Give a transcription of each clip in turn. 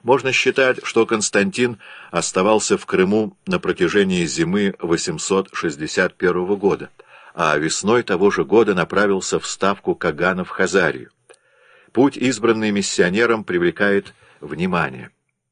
Можно считать, что Константин оставался в Крыму на протяжении зимы 861 года, а весной того же года направился в ставку Кагана в Хазарию. Путь, избранный миссионером, привлекает внимание.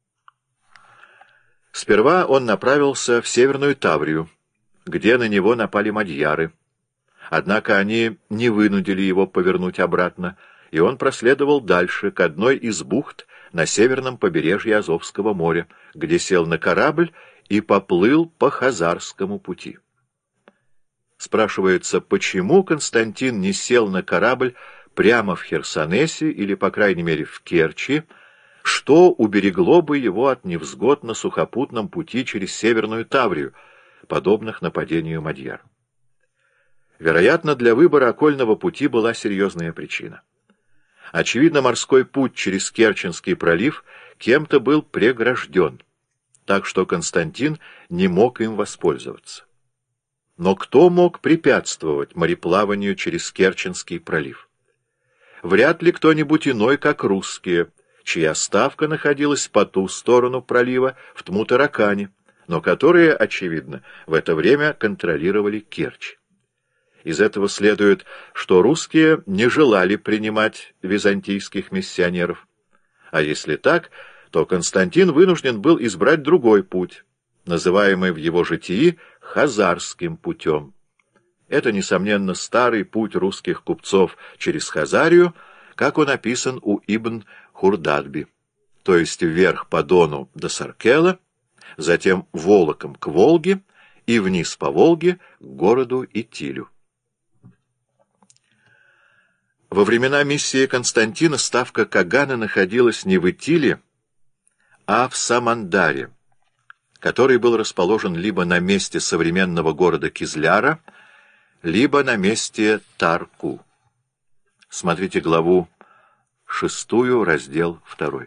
Сперва он направился в Северную Таврию, где на него напали мадьяры. Однако они не вынудили его повернуть обратно, и он проследовал дальше, к одной из бухт на северном побережье Азовского моря, где сел на корабль и поплыл по Хазарскому пути. Спрашивается, почему Константин не сел на корабль прямо в Херсонесе или, по крайней мере, в Керчи, что уберегло бы его от невзгод на сухопутном пути через Северную Таврию, подобных нападению мадьяр. Вероятно, для выбора окольного пути была серьезная причина. Очевидно, морской путь через Керченский пролив кем-то был прегражден, так что Константин не мог им воспользоваться. Но кто мог препятствовать мореплаванию через Керченский пролив? Вряд ли кто-нибудь иной, как русские, чья ставка находилась по ту сторону пролива в Тмутаракане, но которые, очевидно, в это время контролировали Керчь. Из этого следует, что русские не желали принимать византийских миссионеров. А если так, то Константин вынужден был избрать другой путь, называемый в его житии Хазарским путем. Это, несомненно, старый путь русских купцов через Хазарию, как он описан у Ибн Хурдадби, то есть вверх по Дону до Саркела, затем волоком к Волге и вниз по Волге к городу Итилю. Во времена миссии Константина ставка Кагана находилась не в Итиле, а в Самандаре, который был расположен либо на месте современного города Кизляра, либо на месте Тарку. Смотрите главу 6, раздел 2.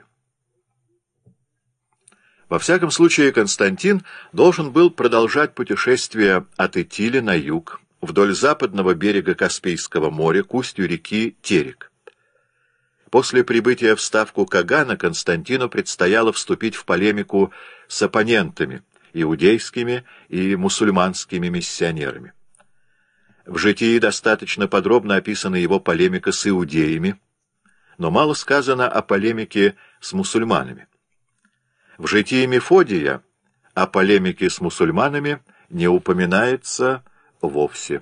Во всяком случае, Константин должен был продолжать путешествие от Итиля на юг, вдоль западного берега Каспийского моря к устью реки Терек. После прибытия в ставку Кагана Константину предстояло вступить в полемику с оппонентами, иудейскими и мусульманскими миссионерами. В житии достаточно подробно описана его полемика с иудеями, но мало сказано о полемике с мусульманами. В житии Мефодия о полемике с мусульманами не упоминается вовсе.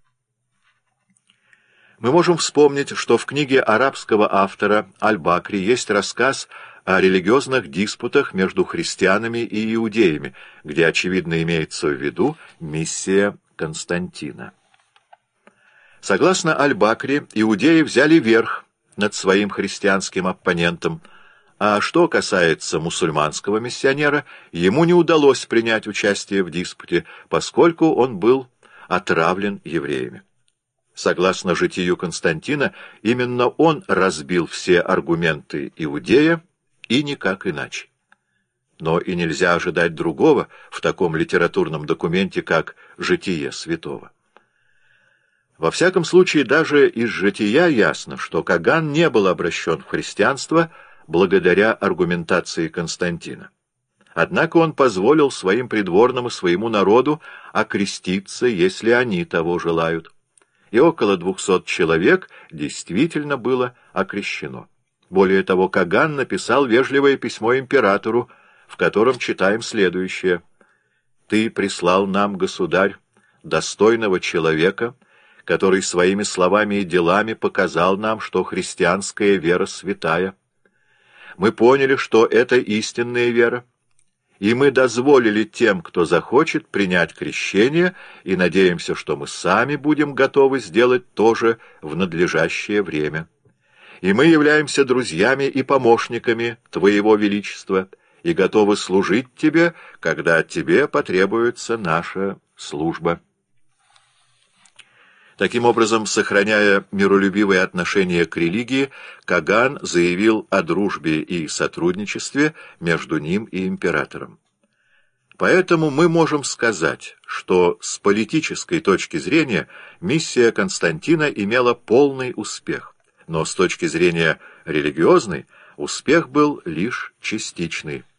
Мы можем вспомнить, что в книге арабского автора Аль-Бакри есть рассказ о религиозных диспутах между христианами и иудеями, где, очевидно, имеется в виду миссия Константина. Согласно Аль-Бакри, иудеи взяли верх над своим христианским оппонентом, а что касается мусульманского миссионера, ему не удалось принять участие в диспуте, поскольку он был отравлен евреями. Согласно житию Константина, именно он разбил все аргументы иудея, и никак иначе. Но и нельзя ожидать другого в таком литературном документе, как «Житие святого». Во всяком случае, даже из жития ясно, что Каган не был обращен в христианство благодаря аргументации Константина. Однако он позволил своим придворным и своему народу окреститься, если они того желают. И около 200 человек действительно было окрещено. Более того, Каган написал вежливое письмо императору, в котором читаем следующее: «Ты прислал нам, государь, достойного человека, который своими словами и делами показал нам, что христианская вера святая. Мы поняли, что это истинная вера, и мы дозволили тем, кто захочет, принять крещение, и надеемся, что мы сами будем готовы сделать то же в надлежащее время. И мы являемся друзьями и помощниками Твоего Величества, и готовы служить Тебе, когда Тебе потребуется наша служба». Таким образом, сохраняя миролюбивое отношение к религии, Каган заявил о дружбе и сотрудничестве между ним и императором. Поэтому мы можем сказать, что с политической точки зрения миссия Константина имела полный успех, но с точки зрения религиозной Успех был лишь частичный.